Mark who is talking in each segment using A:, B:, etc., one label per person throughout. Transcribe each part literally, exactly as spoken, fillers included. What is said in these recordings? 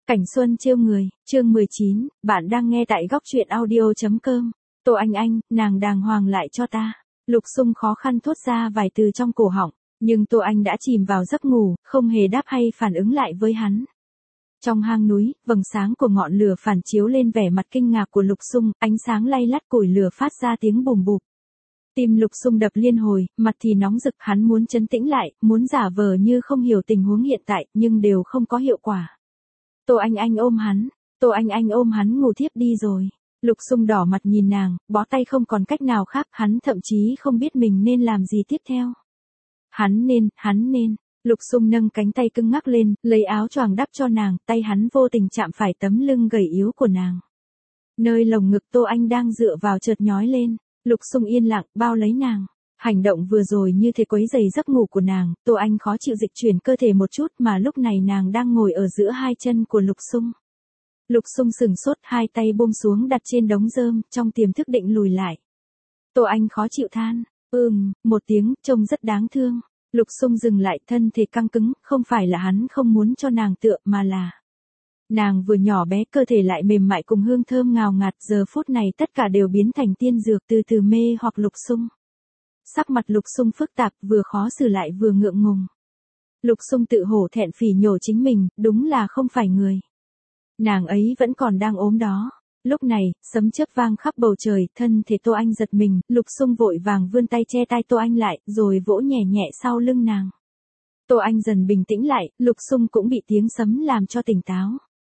A: Cảnh xuân trêu người, chương mười chín, bạn đang nghe tại góc truyện audio.com. Tô Anh Anh, nàng đàng hoàng lại cho ta. Lục Sung khó khăn thốt ra vài từ trong cổ họng, nhưng Tô Anh đã chìm vào giấc ngủ, không hề đáp hay phản ứng lại với hắn. Trong hang núi, vầng sáng của ngọn lửa phản chiếu lên vẻ mặt kinh ngạc của Lục Sung, ánh sáng lay lắt củi lửa phát ra tiếng bùm bụp. Tim Lục Sung đập liên hồi, mặt thì nóng rực, hắn muốn trấn tĩnh lại, muốn giả vờ như không hiểu tình huống hiện tại, nhưng đều không có hiệu quả. Tô Anh Anh ôm hắn, Tô Anh Anh ôm hắn ngủ thiếp đi rồi. Lục Sung đỏ mặt nhìn nàng, bó tay không còn cách nào khác, hắn thậm chí không biết mình nên làm gì tiếp theo. Hắn nên, hắn nên, Lục Sung nâng cánh tay cứng ngắc lên, lấy áo choàng đắp cho nàng, tay hắn vô tình chạm phải tấm lưng gầy yếu của nàng. Nơi lồng ngực Tô Anh đang dựa vào chợt nhói lên, Lục Sung yên lặng, bao lấy nàng. Hành động vừa rồi như thế quấy rầy giấc ngủ của nàng, Tô Anh khó chịu dịch chuyển cơ thể một chút mà lúc này nàng đang ngồi ở giữa hai chân của Lục Sung. Lục Sung sừng sốt, hai tay buông xuống đặt trên đống rơm, trong tiềm thức định lùi lại. Tô Anh khó chịu than, ừm, một tiếng, trông rất đáng thương. Lục Sung dừng lại, thân thể căng cứng, không phải là hắn không muốn cho nàng tựa mà là nàng vừa nhỏ bé, cơ thể lại mềm mại cùng hương thơm ngào ngạt, giờ phút này tất cả đều biến thành tiên dược, từ từ mê hoặc Lục Sung. Sắc mặt Lục Sung phức tạp, vừa khó xử lại vừa ngượng ngùng. Lục Sung tự hổ thẹn phỉ nhổ chính mình, đúng là không phải người. Nàng ấy vẫn còn đang ốm đó. Lúc này, sấm chớp vang khắp bầu trời, thân thể Tô Anh giật mình, Lục Sung vội vàng vươn tay che tai Tô Anh lại, rồi vỗ nhẹ nhẹ sau lưng nàng. Tô Anh dần bình tĩnh lại, Lục Sung cũng bị tiếng sấm làm cho tỉnh táo.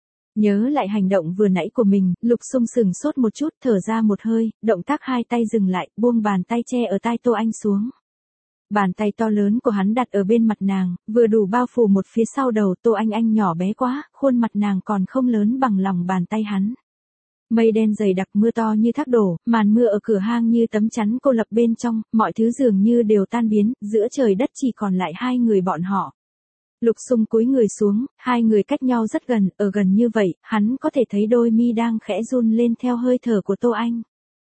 A: Nhớ lại hành động vừa nãy của mình, Lục Sung sừng sốt một chút, thở ra một hơi, động tác hai tay dừng lại, buông bàn tay che ở tai Tô Anh xuống. Bàn tay to lớn của hắn đặt ở bên mặt nàng, vừa đủ bao phủ một phía sau đầu. Tô Anh Anh nhỏ bé quá, khuôn mặt nàng còn không lớn bằng lòng bàn tay hắn. Mây đen dày đặc, mưa to như thác đổ, màn mưa ở cửa hang như tấm chắn cô lập bên trong, mọi thứ dường như đều tan biến, giữa trời đất chỉ còn lại hai người bọn họ. Lục Sung cúi người xuống, hai người cách nhau rất gần, ở gần như vậy, hắn có thể thấy đôi mi đang khẽ run lên theo hơi thở của Tô Anh.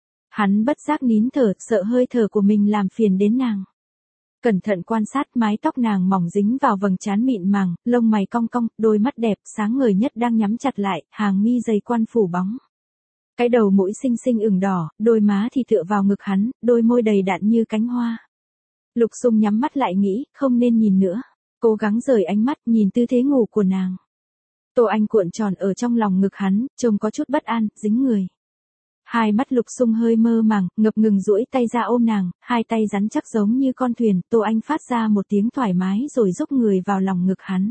A: Hắn bất giác nín thở, sợ hơi thở của mình làm phiền đến nàng. Cẩn thận quan sát, mái tóc nàng mỏng dính vào vầng trán mịn màng, lông mày cong cong, đôi mắt đẹp sáng ngời nhất đang nhắm chặt lại, hàng mi dày quan phủ bóng. Cái đầu mũi xinh xinh ửng đỏ, đôi má thì tựa vào ngực hắn, đôi môi đầy đặn như cánh hoa. Lục Sung nhắm mắt lại nghĩ, không nên nhìn nữa. Cố gắng rời ánh mắt, nhìn tư thế ngủ của nàng. Tô Anh cuộn tròn ở trong lòng ngực hắn, trông có chút bất an, dính người. Hai mắt Lục Sung hơi mơ màng, ngập ngừng duỗi tay ra ôm nàng, hai tay rắn chắc giống như con thuyền. Tô Anh phát ra một tiếng thoải mái rồi dốc người vào lòng ngực hắn.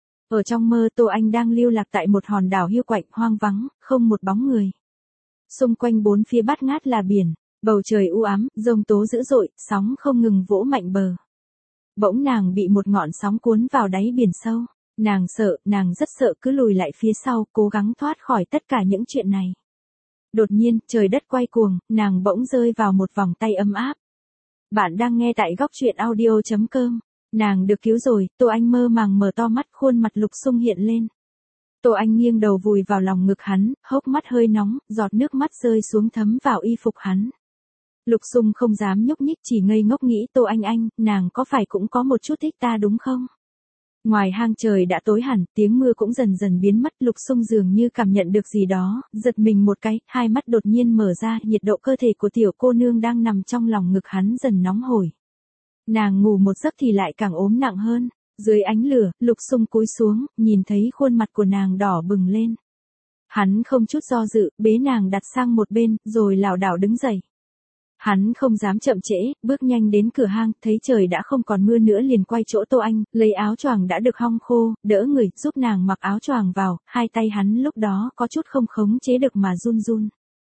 A: Ở trong mơ, Tô Anh đang lưu lạc tại một hòn đảo hiu quạnh, hoang vắng, không một bóng người. Xung quanh bốn phía bát ngát là biển, bầu trời u ám, giông tố dữ dội, sóng không ngừng vỗ mạnh bờ. Bỗng nàng bị một ngọn sóng cuốn vào đáy biển sâu. Nàng sợ, nàng rất sợ, cứ lùi lại phía sau, cố gắng thoát khỏi tất cả những chuyện này. Đột nhiên, trời đất quay cuồng, nàng bỗng rơi vào một vòng tay ấm áp. Bạn đang nghe tại góc truyện audio.com. Nàng được cứu rồi. Tô Anh mơ màng mở to mắt, khuôn mặt Lục Sung hiện lên. Tô Anh nghiêng đầu vùi vào lòng ngực hắn, hốc mắt hơi nóng, giọt nước mắt rơi xuống thấm vào y phục hắn. Lục Sung không dám nhúc nhích, chỉ ngây ngốc nghĩ, Tô Anh Anh, nàng có phải cũng có một chút thích ta đúng không? Ngoài hang trời đã tối hẳn, tiếng mưa cũng dần dần biến mất. Lục Sung dường như cảm nhận được gì đó, giật mình một cái, hai mắt đột nhiên mở ra, nhiệt độ cơ thể của tiểu cô nương đang nằm trong lòng ngực hắn dần nóng hổi. Nàng ngủ một giấc thì lại càng ốm nặng hơn. Dưới ánh lửa, Lục Sung cúi xuống, nhìn thấy khuôn mặt của nàng đỏ bừng lên. Hắn không chút do dự, bế nàng đặt sang một bên, rồi lảo đảo đứng dậy. Hắn không dám chậm trễ, bước nhanh đến cửa hang, thấy trời đã không còn mưa nữa liền quay chỗ Tô Anh, lấy áo choàng đã được hong khô, đỡ người, giúp nàng mặc áo choàng vào, hai tay hắn lúc đó có chút không khống chế được mà run run.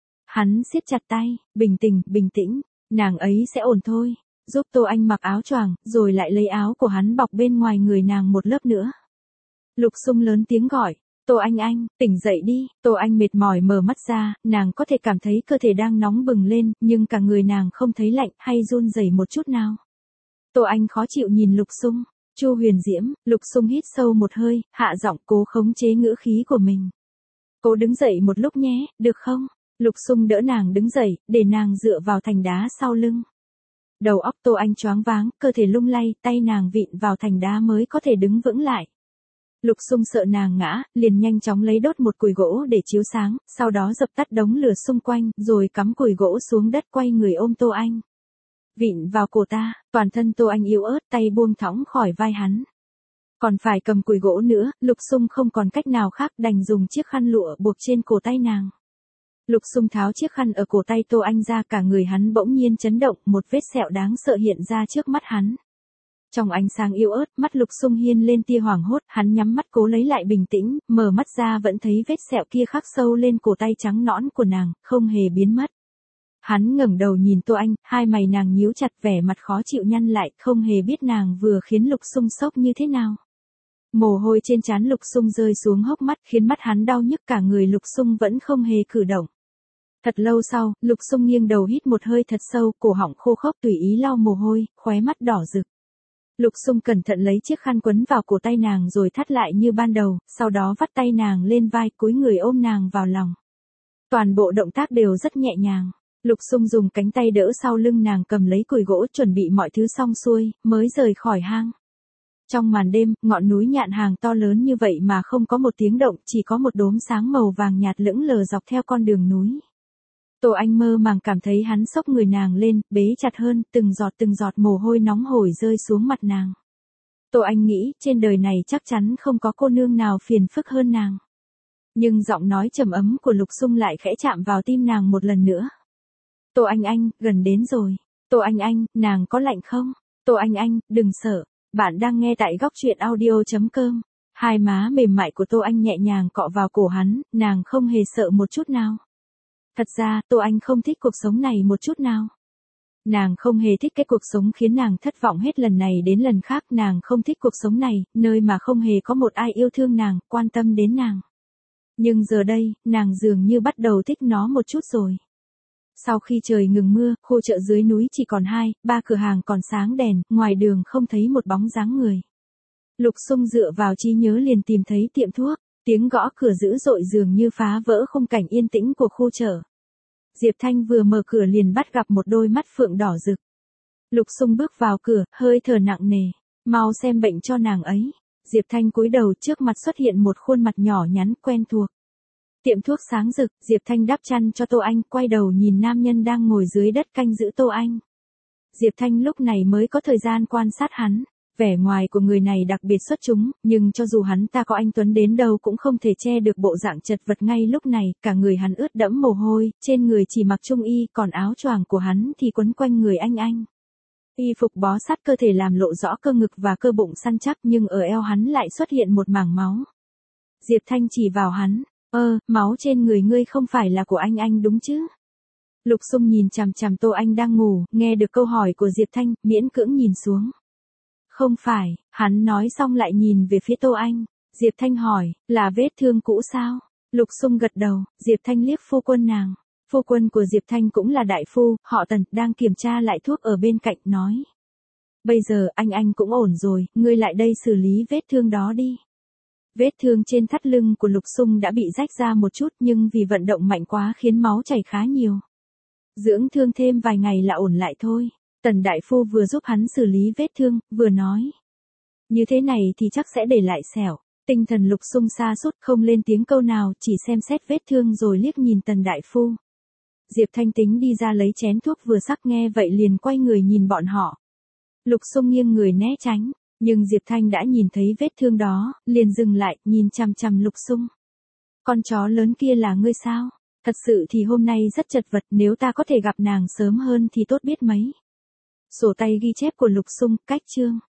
A: Hắn siết chặt tay, bình tĩnh, bình tĩnh, nàng ấy sẽ ổn thôi, giúp Tô Anh mặc áo choàng, rồi lại lấy áo của hắn bọc bên ngoài người nàng một lớp nữa. Lục Sung lớn tiếng gọi. Tô Anh Anh, tỉnh dậy đi. Tô Anh mệt mỏi mở mắt ra, nàng có thể cảm thấy cơ thể đang nóng bừng lên, nhưng cả người nàng không thấy lạnh hay run rẩy một chút nào. Tô Anh khó chịu nhìn Lục Sung. Chu Huyền Diễm. Lục Sung hít sâu một hơi, hạ giọng, cố khống chế ngữ khí của mình. Cố đứng dậy một lúc nhé, được không? Lục Sung đỡ nàng đứng dậy, để nàng dựa vào thành đá sau lưng. Đầu óc Tô Anh choáng váng, cơ thể lung lay, tay nàng vịn vào thành đá mới có thể đứng vững lại. Lục Xung sợ nàng ngã, liền nhanh chóng lấy đốt một cùi gỗ để chiếu sáng, sau đó dập tắt đống lửa xung quanh, rồi cắm cùi gỗ xuống đất quay người ôm Tô Anh. Vịn vào cổ ta, toàn thân Tô Anh yếu ớt, tay buông thõng khỏi vai hắn. Còn phải cầm cùi gỗ nữa, Lục Xung không còn cách nào khác đành dùng chiếc khăn lụa buộc trên cổ tay nàng. Lục Xung tháo chiếc khăn ở cổ tay Tô Anh ra, cả người hắn bỗng nhiên chấn động, một vết sẹo đáng sợ hiện ra trước mắt hắn. Trong ánh sáng yếu ớt, mắt Lục Xung hiên lên tia hoảng hốt, hắn nhắm mắt cố lấy lại bình tĩnh, mở mắt ra vẫn thấy vết sẹo kia khắc sâu lên cổ tay trắng nõn của nàng, không hề biến mất. Hắn ngẩng đầu nhìn Tô Anh, hai mày nàng nhíu chặt, vẻ mặt khó chịu nhăn lại, không hề biết nàng vừa khiến Lục Xung sốc như thế nào. Mồ hôi trên trán Lục Xung rơi xuống hốc mắt, khiến mắt hắn đau nhức, cả người Lục Xung vẫn không hề cử động. Thật lâu sau, Lục Xung nghiêng đầu hít một hơi thật sâu, cổ họng khô khốc tùy ý lau mồ hôi, khóe mắt đỏ rực. Lục Xung cẩn thận lấy chiếc khăn quấn vào cổ tay nàng rồi thắt lại như ban đầu, sau đó vắt tay nàng lên vai, cúi người ôm nàng vào lòng. Toàn bộ động tác đều rất nhẹ nhàng. Lục Xung dùng cánh tay đỡ sau lưng nàng, cầm lấy cùi gỗ, chuẩn bị mọi thứ xong xuôi, mới rời khỏi hang. Trong màn đêm, ngọn núi Nhạn Hàng to lớn như vậy mà không có một tiếng động, chỉ có một đốm sáng màu vàng nhạt lững lờ dọc theo con đường núi. Tô Anh mơ màng cảm thấy hắn xốc người nàng lên, bế chặt hơn, từng giọt từng giọt mồ hôi nóng hổi rơi xuống mặt nàng. Tô Anh nghĩ, trên đời này chắc chắn không có cô nương nào phiền phức hơn nàng. Nhưng giọng nói trầm ấm của Lục Xung lại khẽ chạm vào tim nàng một lần nữa. Tô Anh Anh, gần đến rồi. Tô Anh Anh, nàng có lạnh không? Tô Anh Anh, đừng sợ. Bạn đang nghe tại góc truyện audio chấm com. Hai má mềm mại của Tô Anh nhẹ nhàng cọ vào cổ hắn, nàng không hề sợ một chút nào. Thật ra, Tô Anh không thích cuộc sống này một chút nào. Nàng không hề thích cái cuộc sống khiến nàng thất vọng hết lần này đến lần khác, nàng không thích cuộc sống này, nơi mà không hề có một ai yêu thương nàng, quan tâm đến nàng. Nhưng giờ đây, nàng dường như bắt đầu thích nó một chút rồi. Sau khi trời ngừng mưa, khu chợ dưới núi chỉ còn hai, ba cửa hàng còn sáng đèn, ngoài đường không thấy một bóng dáng người. Lục Xung dựa vào trí nhớ liền tìm thấy tiệm thuốc, tiếng gõ cửa dữ dội dường như phá vỡ khung cảnh yên tĩnh của khu chợ. Diệp Thanh vừa mở cửa liền bắt gặp một đôi mắt phượng đỏ rực. Lục Xung bước vào cửa, hơi thở nặng nề, mau xem bệnh cho nàng ấy. Diệp Thanh cúi đầu, trước mặt xuất hiện một khuôn mặt nhỏ nhắn quen thuộc. Tiệm thuốc sáng rực, Diệp Thanh đắp chăn cho Tô Anh, quay đầu nhìn nam nhân đang ngồi dưới đất canh giữ Tô Anh. Diệp Thanh lúc này mới có thời gian quan sát hắn, vẻ ngoài của người này đặc biệt xuất chúng, nhưng cho dù hắn ta có anh tuấn đến đâu cũng không thể che được bộ dạng chật vật ngay lúc này, cả người hắn ướt đẫm mồ hôi, trên người chỉ mặc trung y, còn áo choàng của hắn thì quấn quanh người anh anh. Y phục bó sát cơ thể làm lộ rõ cơ ngực và cơ bụng săn chắc, nhưng ở eo hắn lại xuất hiện một mảng máu. Diệp Thanh chỉ vào hắn. Ơ, máu trên người ngươi không phải là của anh anh đúng chứ? Lục Xung nhìn chằm chằm Tô Anh đang ngủ, nghe được câu hỏi của Diệp Thanh, miễn cưỡng nhìn xuống. Không phải, hắn nói xong lại nhìn về phía Tô Anh. Diệp Thanh hỏi, là vết thương cũ sao? Lục Xung gật đầu, Diệp Thanh liếc phu quân nàng. Phu quân của Diệp Thanh cũng là đại phu, họ Tần, đang kiểm tra lại thuốc ở bên cạnh, nói. Bây giờ anh anh cũng ổn rồi, ngươi lại đây xử lý vết thương đó đi. Vết thương trên thắt lưng của Lục Xung đã bị rách ra một chút, nhưng vì vận động mạnh quá khiến máu chảy khá nhiều. Dưỡng thương thêm vài ngày là ổn lại thôi. Tần đại phu vừa giúp hắn xử lý vết thương, vừa nói. Như thế này thì chắc sẽ để lại sẹo. Tinh thần Lục Xung sa sút, không lên tiếng câu nào, chỉ xem xét vết thương rồi liếc nhìn Tần đại phu. Diệp Thanh tính đi ra lấy chén thuốc vừa sắc, nghe vậy liền quay người nhìn bọn họ. Lục Xung nghiêng người né tránh. Nhưng Diệp Thanh đã nhìn thấy vết thương đó, liền dừng lại, nhìn chằm chằm Lục Xung. Con chó lớn kia là ngươi sao? Thật sự thì hôm nay rất chật vật, nếu ta có thể gặp nàng sớm hơn thì tốt biết mấy. Sổ tay ghi chép của Lục Xung, cách chương.